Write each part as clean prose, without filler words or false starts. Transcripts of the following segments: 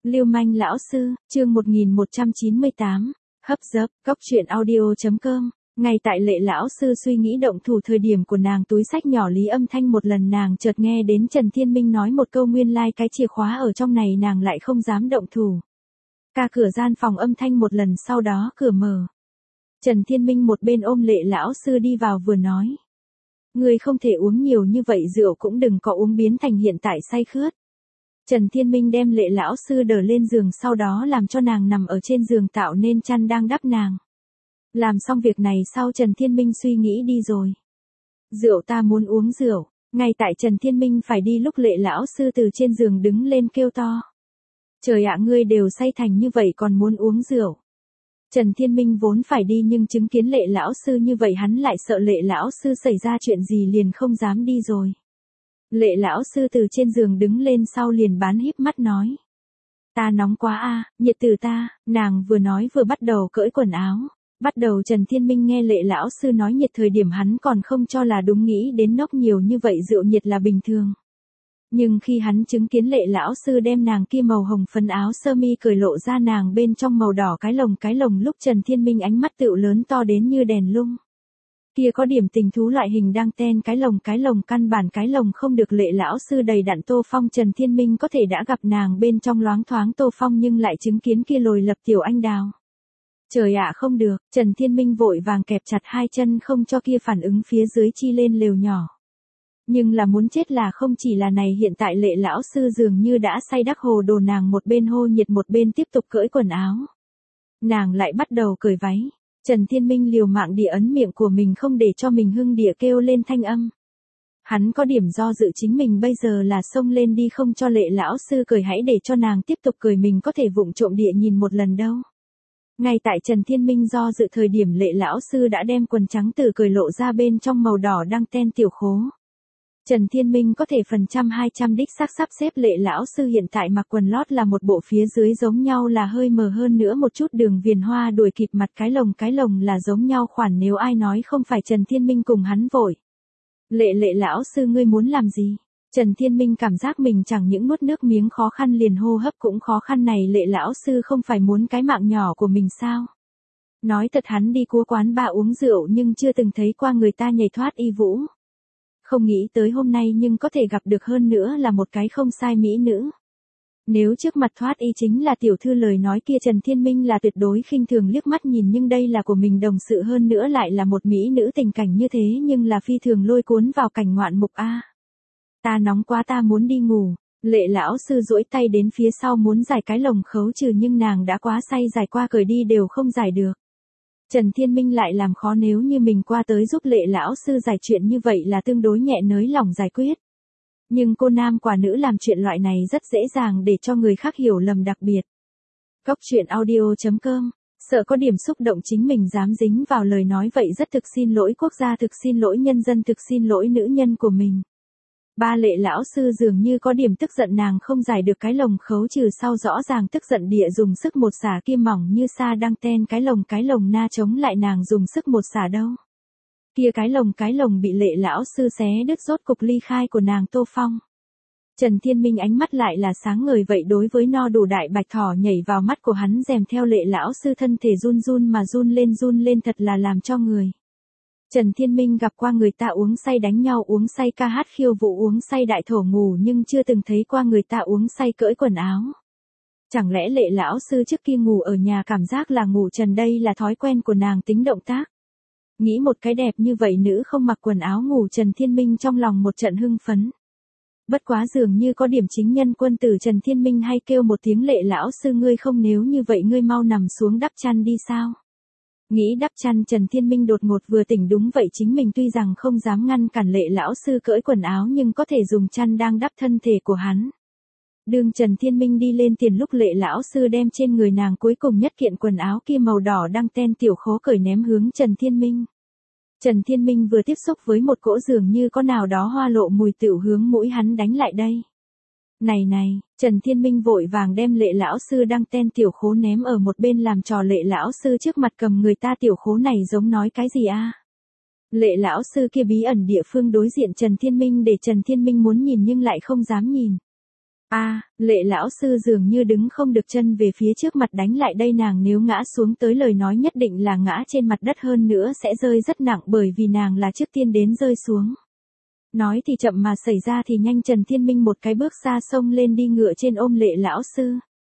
Lưu manh lão sư, chương 1198, hấp dấp, cóc truyện audio.com. Ngay tại Lệ lão sư suy nghĩ động thủ thời điểm của nàng túi sách nhỏ lý âm thanh một lần nàng chợt nghe đến Trần Thiên Minh nói một câu nguyên lai cái chìa khóa ở trong này nàng lại không dám động thủ. Ca cửa gian phòng âm thanh một lần sau đó cửa mở. Trần Thiên Minh một bên ôm Lệ lão sư đi vào vừa nói. Người không thể uống nhiều như vậy rượu cũng đừng có uống biến thành hiện tại say khướt. Trần Thiên Minh đem Lệ lão sư đỡ lên giường sau đó làm cho nàng nằm ở trên giường tạo nên chăn đang đắp nàng. Làm xong việc này sau Trần Thiên Minh suy nghĩ đi rồi. Rượu ta muốn uống rượu. Ngay tại Trần Thiên Minh phải đi lúc Lệ lão sư từ trên giường đứng lên kêu to. Trời ạ ngươi đều say thành như vậy còn muốn uống rượu. Trần Thiên Minh vốn phải đi nhưng chứng kiến Lệ lão sư như vậy hắn lại sợ Lệ lão sư xảy ra chuyện gì liền không dám đi rồi. Lệ lão sư từ trên giường đứng lên sau liền bán híp mắt nói. Ta nóng quá a, nhiệt từ ta, nàng vừa nói vừa bắt đầu cởi quần áo. Bắt đầu Trần Thiên Minh nghe Lệ lão sư nói nhiệt thời điểm hắn còn không cho là đúng nghĩ đến nốc nhiều như vậy rượu nhiệt là bình thường. Nhưng khi hắn chứng kiến Lệ lão sư đem nàng kia màu hồng phấn áo sơ mi cởi lộ ra nàng bên trong màu đỏ cái lồng lúc Trần Thiên Minh ánh mắt tựu lớn to đến như đèn lung. Kia có điểm tình thú loại hình đăng ten cái lồng căn bản cái lồng không được Lệ lão sư đầy đặn tô phong Trần Thiên Minh có thể đã gặp nàng bên trong loáng thoáng tô phong nhưng lại chứng kiến kia lồi lập tiểu anh đào. Trời ạ không được, Trần Thiên Minh vội vàng kẹp chặt hai chân không cho kia phản ứng phía dưới chi lên lều nhỏ. Nhưng là muốn chết là không chỉ là này hiện tại Lệ lão sư dường như đã say đắc hồ đồ nàng một bên hô nhiệt một bên tiếp tục cởi quần áo. Nàng lại bắt đầu cởi váy. Trần Thiên Minh liều mạng địa ấn miệng của mình không để cho mình hưng địa kêu lên thanh âm. Hắn có điểm do dự chính mình bây giờ là xông lên đi không cho Lệ lão sư cởi hãy để cho nàng tiếp tục cởi mình có thể vụng trộm địa nhìn một lần đâu. Ngay tại Trần Thiên Minh do dự thời điểm Lệ lão sư đã đem quần trắng từ cởi lộ ra bên trong màu đỏ đăng ten tiểu khố. Trần Thiên Minh có thể 100-200 đích xác sắp xếp Lệ lão sư hiện tại mặc quần lót là một bộ phía dưới giống nhau là hơi mờ hơn nữa một chút đường viền hoa đuổi kịp mặt cái lồng là giống nhau khoản nếu ai nói không phải Trần Thiên Minh cùng hắn vội. Lệ lão sư ngươi muốn làm gì? Trần Thiên Minh cảm giác mình chẳng những nuốt nước miếng khó khăn liền hô hấp cũng khó khăn này Lệ lão sư không phải muốn cái mạng nhỏ của mình sao? Nói thật hắn đi cua quán bar uống rượu nhưng chưa từng thấy qua người ta nhảy thoát y vũ. Không nghĩ tới hôm nay nhưng có thể gặp được hơn nữa là một cái không sai mỹ nữ. Nếu trước mặt thoát y chính là tiểu thư lời nói kia Trần Thiên Minh là tuyệt đối khinh thường liếc mắt nhìn nhưng đây là của mình đồng sự hơn nữa lại là một mỹ nữ tình cảnh như thế nhưng là phi thường lôi cuốn vào cảnh ngoạn mục a. Ta nóng quá ta muốn đi ngủ. Lệ lão sư duỗi tay đến phía sau muốn giải cái lồng khấu trừ nhưng nàng đã quá say giải qua cởi đi đều không giải được. Trần Thiên Minh lại làm khó nếu như mình qua tới giúp Lệ lão sư giải chuyện như vậy là tương đối nhẹ nới lỏng giải quyết. Nhưng cô nam quả nữ làm chuyện loại này rất dễ dàng để cho người khác hiểu lầm đặc biệt. Cóc truyện audio.com. Sợ có điểm xúc động chính mình dám dính vào lời nói vậy rất thực xin lỗi quốc gia thực xin lỗi nhân dân thực xin lỗi nữ nhân của mình. Ba Lệ lão sư dường như có điểm tức giận nàng không giải được cái lồng khấu trừ sau rõ ràng tức giận địa dùng sức một xả kia mỏng như sa đăng ten cái lồng na chống lại nàng dùng sức một xả đâu. Kia cái lồng bị Lệ lão sư xé đứt rốt cục ly khai của nàng tô phong. Trần Thiên Minh ánh mắt lại là sáng ngời vậy đối với no đủ đại bạch thỏ nhảy vào mắt của hắn rèm theo Lệ lão sư thân thể run run lên thật là làm cho người. Trần Thiên Minh gặp qua người ta uống say đánh nhau uống say ca hát khiêu vũ uống say đại thổ ngủ nhưng chưa từng thấy qua người ta uống say cởi quần áo. Chẳng lẽ Lệ lão sư trước kia ngủ ở nhà cảm giác là ngủ trần đây là thói quen của nàng tính động tác. Nghĩ một cái đẹp như vậy nữ không mặc quần áo ngủ Trần Thiên Minh trong lòng một trận hưng phấn. Bất quá dường như có điểm chính nhân quân tử Trần Thiên Minh hay kêu một tiếng Lệ lão sư ngươi không nếu như vậy ngươi mau nằm xuống đắp chăn đi sao. Nghĩ đắp chăn Trần Thiên Minh đột ngột vừa tỉnh đúng vậy chính mình tuy rằng không dám ngăn cản Lệ lão sư cởi quần áo nhưng có thể dùng chăn đang đắp thân thể của hắn. Đường Trần Thiên Minh đi lên tiền lúc Lệ lão sư đem trên người nàng cuối cùng nhất kiện quần áo kia màu đỏ đăng ten tiểu khố cởi ném hướng Trần Thiên Minh. Trần Thiên Minh vừa tiếp xúc với một cỗ dường như có nào đó hoa lộ mùi tựu hướng mũi hắn đánh lại đây. Này, Trần Thiên Minh vội vàng đem Lệ lão sư đăng ten tiểu khố ném ở một bên làm trò Lệ lão sư trước mặt cầm người ta tiểu khố này giống nói cái gì a? Lệ lão sư kia bí ẩn địa phương đối diện Trần Thiên Minh để Trần Thiên Minh muốn nhìn nhưng lại không dám nhìn. Lệ lão sư dường như đứng không được, chân về phía trước mặt đánh lại đây, nàng nếu ngã xuống tới lời nói nhất định là ngã trên mặt đất, hơn nữa sẽ rơi rất nặng bởi vì nàng là trước tiên đến rơi xuống. Nói thì chậm mà xảy ra thì nhanh, Trần Thiên Minh một cái bước xa xông lên đi ngựa trên ôm Lệ lão sư.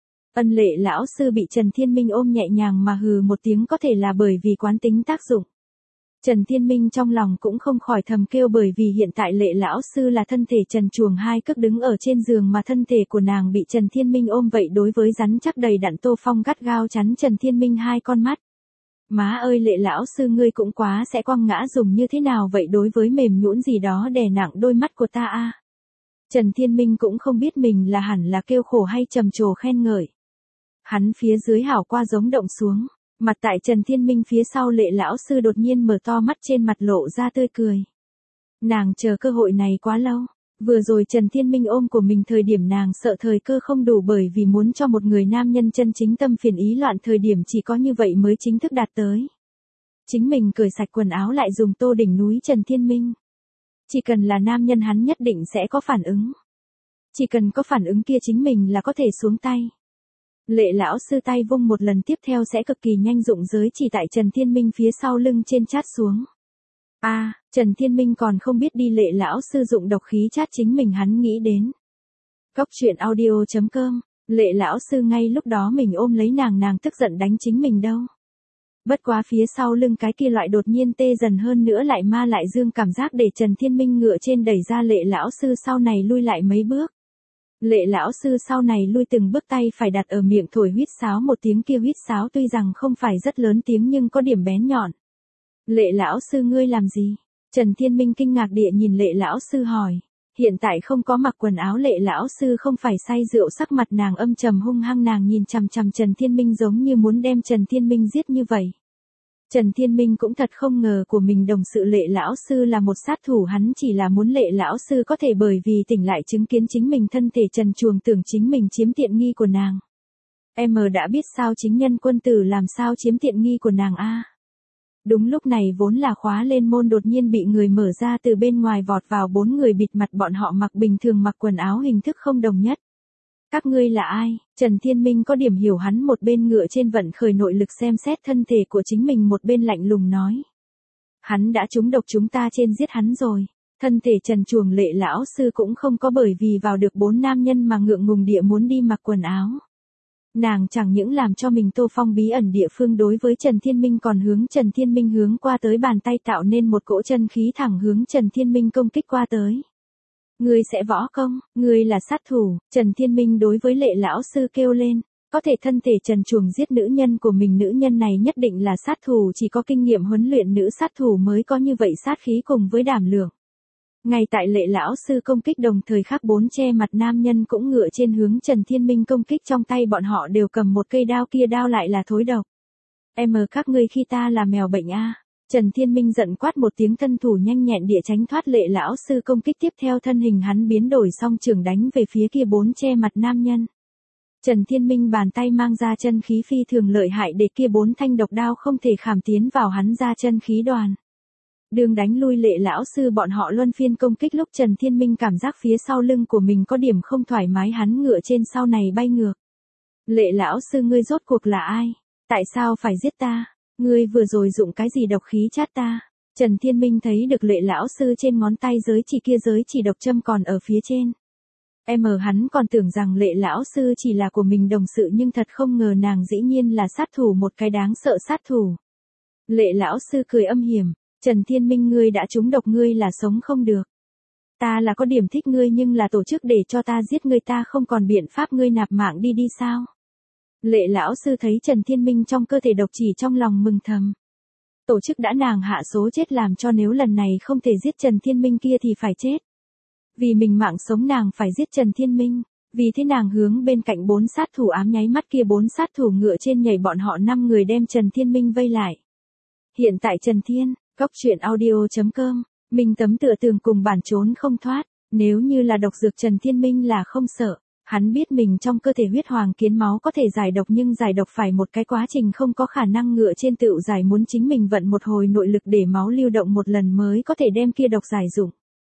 Lệ lão sư bị Trần Thiên Minh ôm nhẹ nhàng mà hừ một tiếng, có thể là bởi vì quán tính tác dụng. Trần Thiên Minh trong lòng cũng không khỏi thầm kêu, bởi vì hiện tại Lệ lão sư là thân thể trần truồng hai cước đứng ở trên giường mà thân thể của nàng bị Trần Thiên Minh ôm vậy đối với rắn chắc đầy đặn Tô Phong gắt gao chắn Trần Thiên Minh hai con mắt. Má ơi Lệ lão sư ngươi cũng quá sẽ quăng ngã, dùng như thế nào vậy, đối với mềm nhũn gì đó đè nặng đôi mắt của ta Trần Thiên Minh cũng không biết mình là hẳn là kêu khổ hay trầm trồ khen ngợi. Hắn phía dưới hảo qua giống động xuống. Mặt tại Trần Thiên Minh phía sau, Lệ lão sư đột nhiên mở to mắt, trên mặt lộ ra tươi cười. Nàng chờ cơ hội này quá lâu. Vừa rồi Trần Thiên Minh ôm của mình thời điểm nàng sợ thời cơ không đủ, bởi vì muốn cho một người nam nhân chân chính tâm phiền ý loạn thời điểm chỉ có như vậy mới chính thức đạt tới. Chính mình cởi sạch quần áo lại dùng tô đỉnh núi Trần Thiên Minh. Chỉ cần là nam nhân hắn nhất định sẽ có phản ứng. Chỉ cần có phản ứng kia chính mình là có thể xuống tay. Lệ lão sư tay vung một lần tiếp theo sẽ cực kỳ nhanh dụng giới chỉ tại Trần Thiên Minh phía sau lưng trên chát xuống. Trần Thiên Minh còn không biết đi, Lệ lão sư dụng độc khí chát chính mình, hắn nghĩ đến. Cóc truyện audio.com, Lệ lão sư ngay lúc đó mình ôm lấy nàng tức giận đánh chính mình đâu. Bất quá phía sau lưng cái kia loại đột nhiên tê dần, hơn nữa lại ma lại dương cảm giác để Trần Thiên Minh ngựa trên đẩy ra Lệ lão sư sau này lui lại mấy bước. Lệ lão sư sau này lui từng bước, tay phải đặt ở miệng thổi huýt sáo một tiếng, kia huýt sáo tuy rằng không phải rất lớn tiếng nhưng có điểm bén nhọn. Lệ lão sư ngươi làm gì? Trần Thiên Minh kinh ngạc địa nhìn Lệ lão sư hỏi. Hiện tại không có mặc quần áo, Lệ lão sư không phải say rượu, sắc mặt nàng âm trầm hung hăng, nàng nhìn chằm chằm Trần Thiên Minh giống như muốn đem Trần Thiên Minh giết như vậy. Trần Thiên Minh cũng thật không ngờ của mình đồng sự Lệ lão sư là một sát thủ, hắn chỉ là muốn Lệ lão sư có thể bởi vì tỉnh lại chứng kiến chính mình thân thể trần truồng tưởng chính mình chiếm tiện nghi của nàng. Em đã biết sao chính nhân quân tử làm sao chiếm tiện nghi của nàng Đúng lúc này vốn là khóa lên môn đột nhiên bị người mở ra, từ bên ngoài vọt vào 4 người bịt mặt, bọn họ mặc bình thường, mặc quần áo hình thức không đồng nhất. Các ngươi là ai? Trần Thiên Minh có điểm hiểu, hắn một bên ngựa trên vận khởi nội lực xem xét thân thể của chính mình, một bên lạnh lùng nói. Hắn đã trúng độc, chúng ta trên giết hắn rồi. Thân thể trần truồng Lệ lão sư cũng không có bởi vì vào được 4 nam nhân mà ngượng ngùng địa muốn đi mặc quần áo. Nàng chẳng những làm cho mình Tô Phong bí ẩn địa phương đối với Trần Thiên Minh, còn hướng Trần Thiên Minh hướng qua tới bàn tay tạo nên một cỗ chân khí thẳng hướng Trần Thiên Minh công kích qua tới. Ngươi sẽ võ công, ngươi là sát thủ, Trần Thiên Minh đối với Lệ lão sư kêu lên. Có thể thân thể trần truồng giết nữ nhân của mình, nữ nhân này nhất định là sát thủ, chỉ có kinh nghiệm huấn luyện nữ sát thủ mới có như vậy sát khí cùng với đảm lượng. Ngay tại Lệ lão sư công kích đồng thời, khác 4 che mặt nam nhân cũng ngựa trên hướng Trần Thiên Minh công kích, trong tay bọn họ đều cầm một cây đao, kia đao lại là thối độc. Các ngươi khi ta là mèo bệnh Trần Thiên Minh giận quát một tiếng, thân thủ nhanh nhẹn địa tránh thoát Lệ lão sư công kích, tiếp theo thân hình hắn biến đổi song trường đánh về phía kia 4 che mặt nam nhân. Trần Thiên Minh bàn tay mang ra chân khí phi thường lợi hại, để kia 4 thanh độc đao không thể khảm tiến vào hắn ra chân khí đoàn. Đường đánh lui Lệ lão sư, bọn họ luân phiên công kích, lúc Trần Thiên Minh cảm giác phía sau lưng của mình có điểm không thoải mái, hắn ngựa trên sau này bay ngược. Lệ lão sư ngươi rốt cuộc là ai? Tại sao phải giết ta? Ngươi vừa rồi dụng cái gì độc khí chát ta? Trần Thiên Minh thấy được Lệ lão sư trên ngón tay giới chỉ, kia giới chỉ độc châm còn ở phía trên. Hắn còn tưởng rằng Lệ lão sư chỉ là của mình đồng sự, nhưng thật không ngờ nàng dĩ nhiên là sát thủ, một cái đáng sợ sát thủ. Lệ lão sư cười âm hiểm. Trần Thiên Minh ngươi đã trúng độc, ngươi là sống không được. Ta là có điểm thích ngươi, nhưng là tổ chức để cho ta giết ngươi, ta không còn biện pháp, ngươi nạp mạng đi sao? Lệ lão sư thấy Trần Thiên Minh trong cơ thể độc, chỉ trong lòng mừng thầm. Tổ chức đã nàng hạ số chết, làm cho nếu lần này không thể giết Trần Thiên Minh kia thì phải chết. Vì mình mạng sống nàng phải giết Trần Thiên Minh. Vì thế nàng hướng bên cạnh 4 sát thủ ám nháy mắt, kia 4 sát thủ ngựa trên nhảy, bọn họ 5 người đem Trần Thiên Minh vây lại. Hiện tại Trần Thiên, Cóc truyện audio.com, Minh tấm tựa tường cùng bản trốn không thoát, nếu như là độc dược Trần Thiên Minh là không sợ. Hắn biết mình trong cơ thể huyết hoàng kiến máu có thể giải độc, nhưng giải độc phải một cái quá trình, không có khả năng ngựa trên tựu giải, muốn chính mình vận một hồi nội lực để máu lưu động một lần mới có thể đem kia độc giải dụng.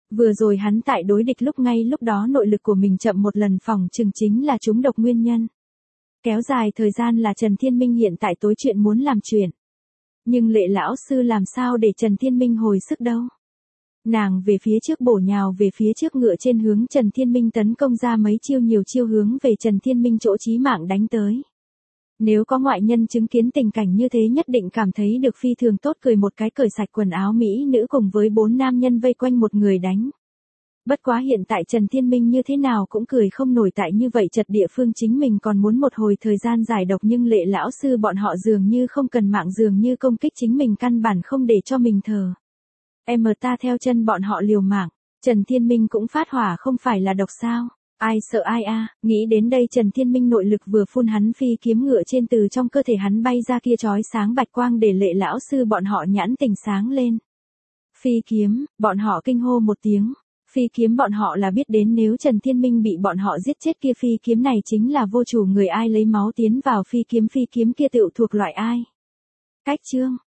Vừa rồi hắn tại đối địch ngay lúc đó nội lực của mình chậm một lần, phỏng chừng chính là trúng độc nguyên nhân. Kéo dài thời gian là Trần Thiên Minh hiện tại tối chuyện muốn làm chuyện. Nhưng Lệ lão sư làm sao để Trần Thiên Minh hồi sức đâu. Nàng về phía trước bổ nhào về phía trước, ngựa trên hướng Trần Thiên Minh tấn công ra mấy chiêu, nhiều chiêu hướng về Trần Thiên Minh chỗ chí mạng đánh tới. Nếu có ngoại nhân chứng kiến tình cảnh như thế nhất định cảm thấy được phi thường tốt, cười một cái, cởi sạch quần áo mỹ nữ cùng với 4 nam nhân vây quanh một người đánh. Bất quá hiện tại Trần Thiên Minh như thế nào cũng cười không nổi, tại như vậy chật địa phương chính mình còn muốn một hồi thời gian giải độc, nhưng Lệ lão sư bọn họ dường như không cần mạng, dường như công kích chính mình căn bản không để cho mình thở. Ta theo chân bọn họ liều mạng, Trần Thiên Minh cũng phát hỏa, không phải là độc sao? Ai sợ ai a? Nghĩ đến đây Trần Thiên Minh nội lực vừa phun, hắn phi kiếm ngựa trên từ trong cơ thể hắn bay ra, kia chói sáng bạch quang để Lệ lão sư bọn họ nhãn tình sáng lên. Phi kiếm, bọn họ kinh hô một tiếng. Phi kiếm bọn họ là biết đến nếu Trần Thiên Minh bị bọn họ giết chết, kia phi kiếm này chính là vô chủ người, ai lấy máu tiến vào phi kiếm kia tựu thuộc loại ai. Cách chương